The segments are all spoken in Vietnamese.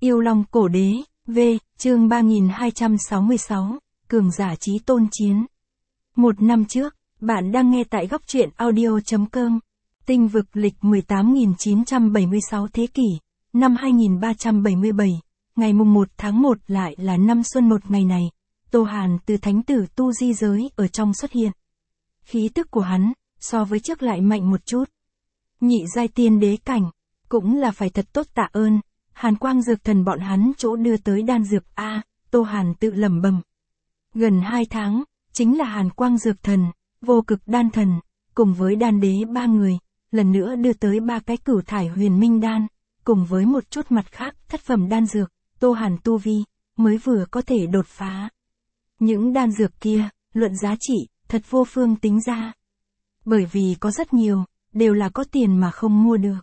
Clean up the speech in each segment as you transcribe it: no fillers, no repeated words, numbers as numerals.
Yêu Long Cổ Đế, V, chương 3266, Cường giả chí tôn chiến. Một năm trước, bạn đang nghe tại góc truyện audio.com. Tinh vực lịch 18.976 thế kỷ, năm 2377, ngày mùng 1 tháng 1 lại là năm xuân một ngày này, Tô Hàn từ thánh tử tu di giới ở trong xuất hiện. Khí tức của hắn, so với trước lại mạnh một chút. Nhị giai tiên đế cảnh, cũng là phải thật tốt tạ ơn, Hàn Quang Dược Thần bọn hắn chỗ đưa tới đan dược A, Tô Hàn tự lẩm bẩm. Gần 2 tháng, chính là Hàn Quang Dược Thần, Vô Cực Đan Thần, cùng với đan đế 3 người, lần nữa đưa tới 3 cái cửu thải huyền minh đan, cùng với một chút mặt khác thất phẩm đan dược, Tô Hàn tu vi, mới vừa có thể đột phá. Những đan dược kia, luận giá trị, thật vô phương tính ra. Bởi vì có rất nhiều, đều là có tiền mà không mua được.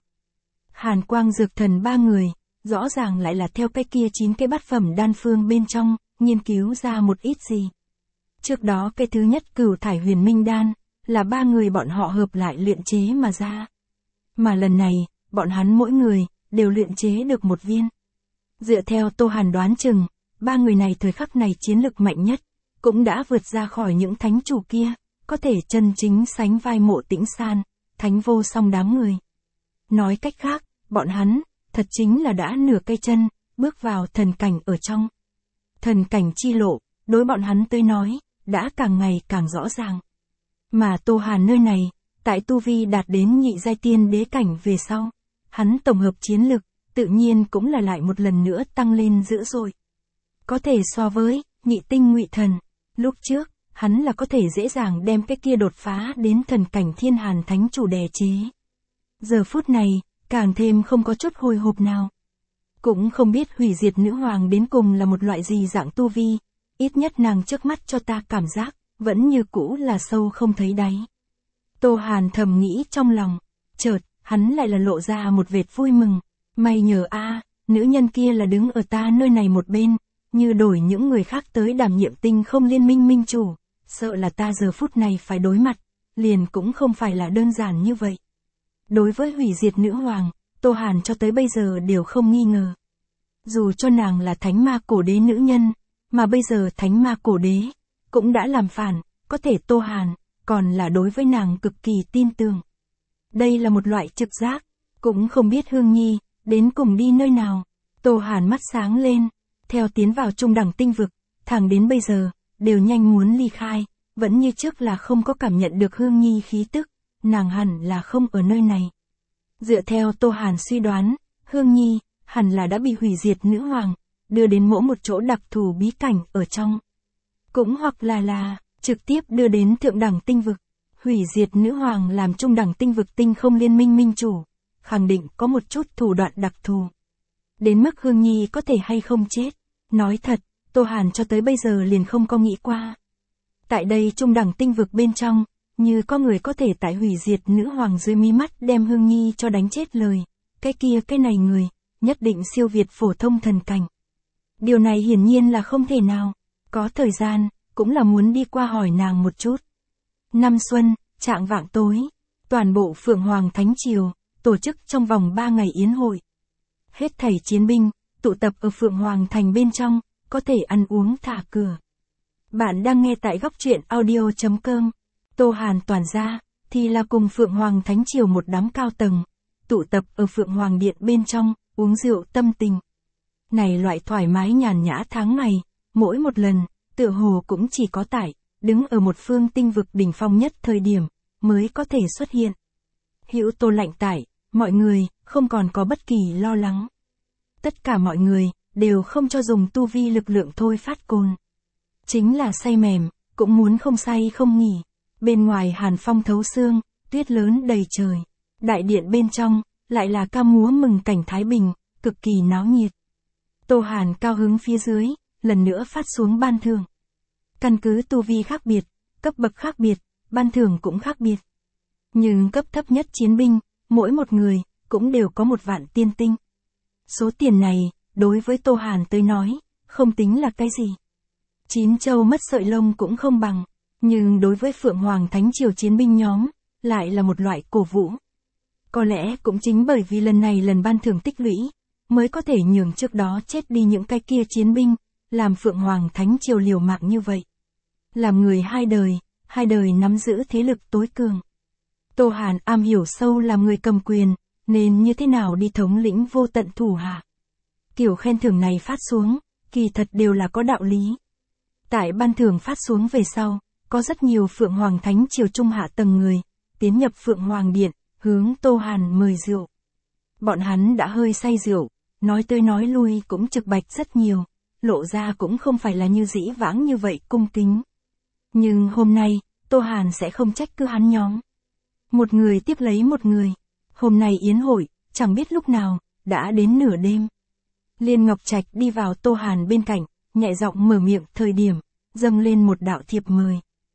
Hàn Quang Dược Thần 3 người, rõ ràng lại là theo cái kia 9 cái bát phẩm đan phương bên trong, nghiên cứu ra một ít gì. Trước đó cái thứ nhất cửu thải huyền minh đan, là 3 người bọn họ hợp lại luyện chế mà ra. Mà lần này, bọn hắn mỗi người, đều luyện chế được một viên. Dựa theo Tô Hàn đoán chừng, 3 người này thời khắc này chiến lực mạnh nhất, cũng đã vượt ra khỏi những thánh chủ kia, có thể chân chính sánh vai Mộ Tĩnh San, Thánh Vô Song đám người. Nói cách khác, bọn hắn, thật chính là đã nửa cây chân, bước vào thần cảnh ở trong. Thần cảnh chi lộ, đối bọn hắn tới nói, đã càng ngày càng rõ ràng. Mà Tô Hàn nơi này, tại tu vi đạt đến nhị giai tiên đế cảnh về sau, hắn tổng hợp chiến lực, tự nhiên cũng là lại một lần nữa tăng lên dữ dội. Có thể so với nhị tinh Ngụy Thần, lúc trước, hắn là có thể dễ dàng đem cái kia đột phá đến thần cảnh Thiên Hàn Thánh Chủ đè chế. Giờ phút này, càng thêm không có chút hồi hộp nào. Cũng không biết hủy diệt nữ hoàng đến cùng là một loại gì dạng tu vi, ít nhất nàng trước mắt cho ta cảm giác, vẫn như cũ là sâu không thấy đáy. Tô Hàn thầm nghĩ trong lòng, chợt, hắn lại là lộ ra một vệt vui mừng, may nhờ a, nữ nhân kia là đứng ở ta nơi này một bên, như đổi những người khác tới đảm nhiệm Tinh Không Liên Minh minh chủ, sợ là ta giờ phút này phải đối mặt, liền cũng không phải là đơn giản như vậy. Đối với hủy diệt nữ hoàng, Tô Hàn cho tới bây giờ đều không nghi ngờ. Dù cho nàng là thánh ma cổ đế nữ nhân, mà bây giờ thánh ma cổ đế, cũng đã làm phản, có thể Tô Hàn, còn là đối với nàng cực kỳ tin tưởng. Đây là một loại trực giác, cũng không biết Hương Nhi, đến cùng đi nơi nào. Tô Hàn mắt sáng lên, theo tiến vào trung đẳng tinh vực, thẳng đến bây giờ, đều nhanh muốn ly khai, vẫn như trước là không có cảm nhận được Hương Nhi khí tức, nàng hẳn là không ở nơi này. Dựa theo Tô Hàn suy đoán, Hương Nhi, hẳn là đã bị hủy diệt nữ hoàng, đưa đến mỗi một chỗ đặc thù bí cảnh ở trong. Cũng hoặc là, trực tiếp đưa đến thượng đẳng tinh vực, hủy diệt nữ hoàng làm trung đẳng tinh vực Tinh Không Liên Minh minh chủ, khẳng định có một chút thủ đoạn đặc thù. Đến mức Hương Nhi có thể hay không chết, nói thật, Tô Hàn cho tới bây giờ liền không có nghĩ qua. Tại đây trung đẳng tinh vực bên trong, như có người có thể tại hủy diệt nữ hoàng dưới mí mắt đem Hương Nhi cho đánh chết lời, cái kia cái này người, nhất định siêu việt phổ thông thần cảnh. Điều này hiển nhiên là không thể nào, có thời gian, cũng là muốn đi qua hỏi nàng một chút. Năm xuân, trạng vạng tối, toàn bộ Phượng Hoàng Thánh Triều, tổ chức trong vòng 3 ngày yến hội. Hết thảy chiến binh, tụ tập ở Phượng Hoàng Thành bên trong, có thể ăn uống thả cửa. Bạn đang nghe tại góc truyện audio.com. Tô Hàn toàn ra, thì là cùng Phượng Hoàng Thánh Triều một đám cao tầng, tụ tập ở Phượng Hoàng Điện bên trong, uống rượu tâm tình. Này loại thoải mái nhàn nhã tháng ngày, mỗi một lần, tựa hồ cũng chỉ có tại, đứng ở một phương tinh vực đỉnh phong nhất thời điểm, mới có thể xuất hiện. Hữu Tô lạnh tại, mọi người, không còn có bất kỳ lo lắng. Tất cả mọi người, đều không cho dùng tu vi lực lượng thôi phát cồn. Chính là say mềm, cũng muốn không say không nghỉ. Bên ngoài hàn phong thấu xương, tuyết lớn đầy trời. Đại điện bên trong, lại là ca múa mừng cảnh Thái Bình, cực kỳ náo nhiệt. Tô Hàn cao hứng phía dưới, lần nữa phát xuống ban thưởng. Căn cứ tu vi khác biệt, cấp bậc khác biệt, ban thưởng cũng khác biệt. Nhưng cấp thấp nhất chiến binh, mỗi một người, cũng đều có 1 vạn tiên tinh. Số tiền này, đối với Tô Hàn tới nói, không tính là cái gì. 9 châu mất sợi lông cũng không bằng, nhưng đối với Phượng Hoàng Thánh Triều chiến binh nhóm, lại là một loại cổ vũ. Có lẽ cũng chính bởi vì lần này lần ban thưởng tích lũy, mới có thể nhường trước đó chết đi những cái kia chiến binh, làm Phượng Hoàng Thánh Triều liều mạng như vậy. Làm người hai đời nắm giữ thế lực tối cường. Tô Hàn am hiểu sâu làm người cầm quyền, nên như thế nào đi thống lĩnh vô tận thủ hạ. Kiểu khen thưởng này phát xuống, kỳ thật đều là có đạo lý. Tại ban thưởng phát xuống về sau, có rất nhiều Phượng Hoàng Thánh Triều trung hạ tầng người, tiến nhập Phượng Hoàng Điện, hướng Tô Hàn mời rượu. Bọn hắn đã hơi say rượu, nói tới nói lui cũng trực bạch rất nhiều, lộ ra cũng không phải là như dĩ vãng như vậy cung kính. Nhưng hôm nay, Tô Hàn sẽ không trách cứ hắn nhóm. Một người tiếp lấy một người. Hôm nay yến hội, chẳng biết lúc nào, đã đến nửa đêm. Liên Ngọc Trạch đi vào Tô Hàn bên cạnh, nhẹ giọng mở miệng thời điểm, dâng lên một đạo thiệp mời.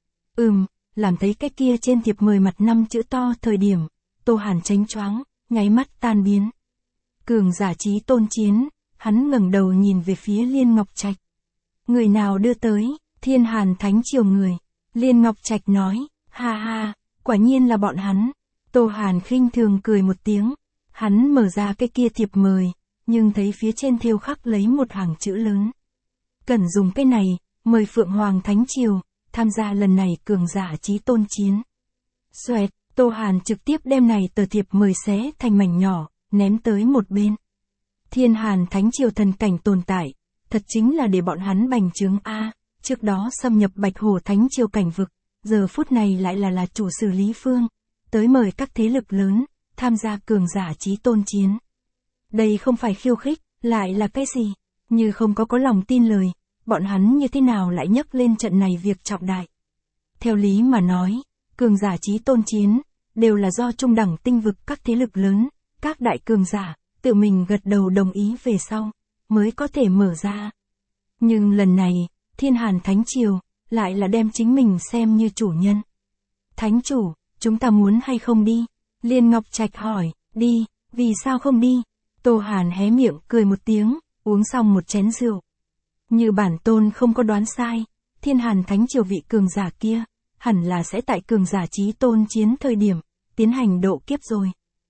Làm thấy cái kia trên thiệp mời mặt 5 chữ to thời điểm, Tô Hàn chánh choáng, nháy mắt tan biến. Cường giả chí tôn chiến, hắn ngẩng đầu nhìn về phía Liên Ngọc Trạch. Người nào đưa tới, Thiên Hàn Thánh Triều người. Liên Ngọc Trạch nói, ha ha, quả nhiên là bọn hắn. Tô Hàn khinh thường cười một tiếng, hắn mở ra cái kia thiệp mời, nhưng thấy phía trên thêu khắc lấy một hàng chữ lớn. Cần dùng cái này, mời Phượng Hoàng Thánh Triều, tham gia lần này cường giả chí tôn chiến. Xoẹt, Tô Hàn trực tiếp đem này tờ thiệp mời xé thành mảnh nhỏ, ném tới một bên. Thiên Hàn Thánh Triều thần cảnh tồn tại, thật chính là để bọn hắn bành trướng a. Trước đó xâm nhập Bạch Hổ Thánh Triều cảnh vực, giờ phút này lại là chủ xử lý phương, tới mời các thế lực lớn, tham gia cường giả chí tôn chiến. Đây không phải khiêu khích, lại là cái gì? Như không có lòng tin lời, bọn hắn như thế nào lại nhấc lên trận này việc trọng đại. Theo lý mà nói, cường giả chí tôn chiến, đều là do trung đẳng tinh vực các thế lực lớn, các đại cường giả, tự mình gật đầu đồng ý về sau, mới có thể mở ra. Nhưng lần này, Thiên Hàn Thánh Triều, lại là đem chính mình xem như chủ nhân. Thánh chủ, chúng ta muốn hay không đi? Liên Ngọc Trạch hỏi, đi, vì sao không đi? Tô Hàn hé miệng cười một tiếng, uống xong một chén rượu. Như bản tôn không có đoán sai, Thiên Hàn Thánh Triều vị cường giả kia, hẳn là sẽ tại cường giả chí tôn chiến thời điểm, tiến hành độ kiếp rồi.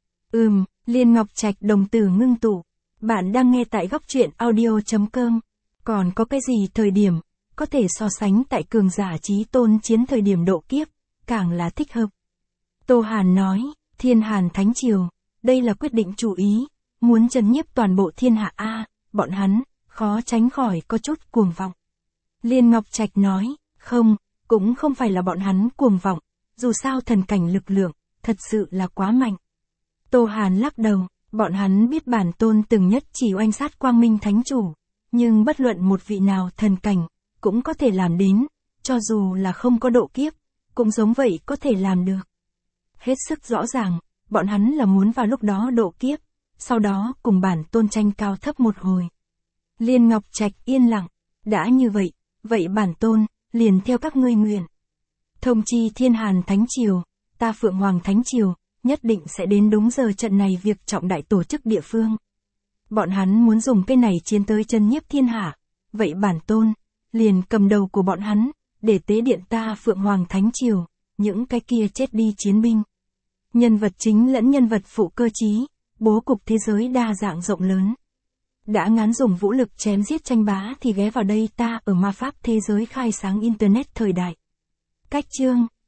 Liên Ngọc Trạch đồng tử ngưng tụ. Bạn đang nghe tại góc truyện audio.com. Còn có cái gì thời điểm, có thể so sánh tại cường giả chí tôn chiến thời điểm độ kiếp, càng là thích hợp. Tô Hàn nói, Thiên Hàn Thánh Triều, đây là quyết định chủ ý, muốn trấn nhiếp toàn bộ thiên hạ a, bọn hắn, khó tránh khỏi có chút cuồng vọng. Liên Ngọc Trạch nói, không, cũng không phải là bọn hắn cuồng vọng, dù sao thần cảnh lực lượng, thật sự là quá mạnh. Tô Hàn lắc đầu, bọn hắn biết bản tôn từng nhất chỉ oanh sát Quang Minh Thánh Chủ, nhưng bất luận một vị nào thần cảnh, cũng có thể làm đến, cho dù là không có độ kiếp, cũng giống vậy có thể làm được. Hết sức rõ ràng, bọn hắn là muốn vào lúc đó độ kiếp, sau đó cùng bản tôn tranh cao thấp một hồi. Liên Ngọc Trạch yên lặng, đã như vậy, vậy bản tôn, liền theo các ngươi nguyện. Thông chi Thiên Hàn Thánh Triều, ta Phượng Hoàng Thánh Triều, nhất định sẽ đến đúng giờ trận này việc trọng đại tổ chức địa phương. Bọn hắn muốn dùng cái này chiến tới chân nhiếp thiên hạ, vậy bản tôn, liền cầm đầu của bọn hắn, để tế điện ta Phượng Hoàng Thánh Triều, những cái kia chết đi chiến binh. Nhân vật chính lẫn nhân vật phụ cơ chí, bố cục thế giới đa dạng rộng lớn. Đã ngán dùng vũ lực chém giết tranh bá thì ghé vào đây ta ở ma pháp thế giới khai sáng Internet thời đại. Cách chương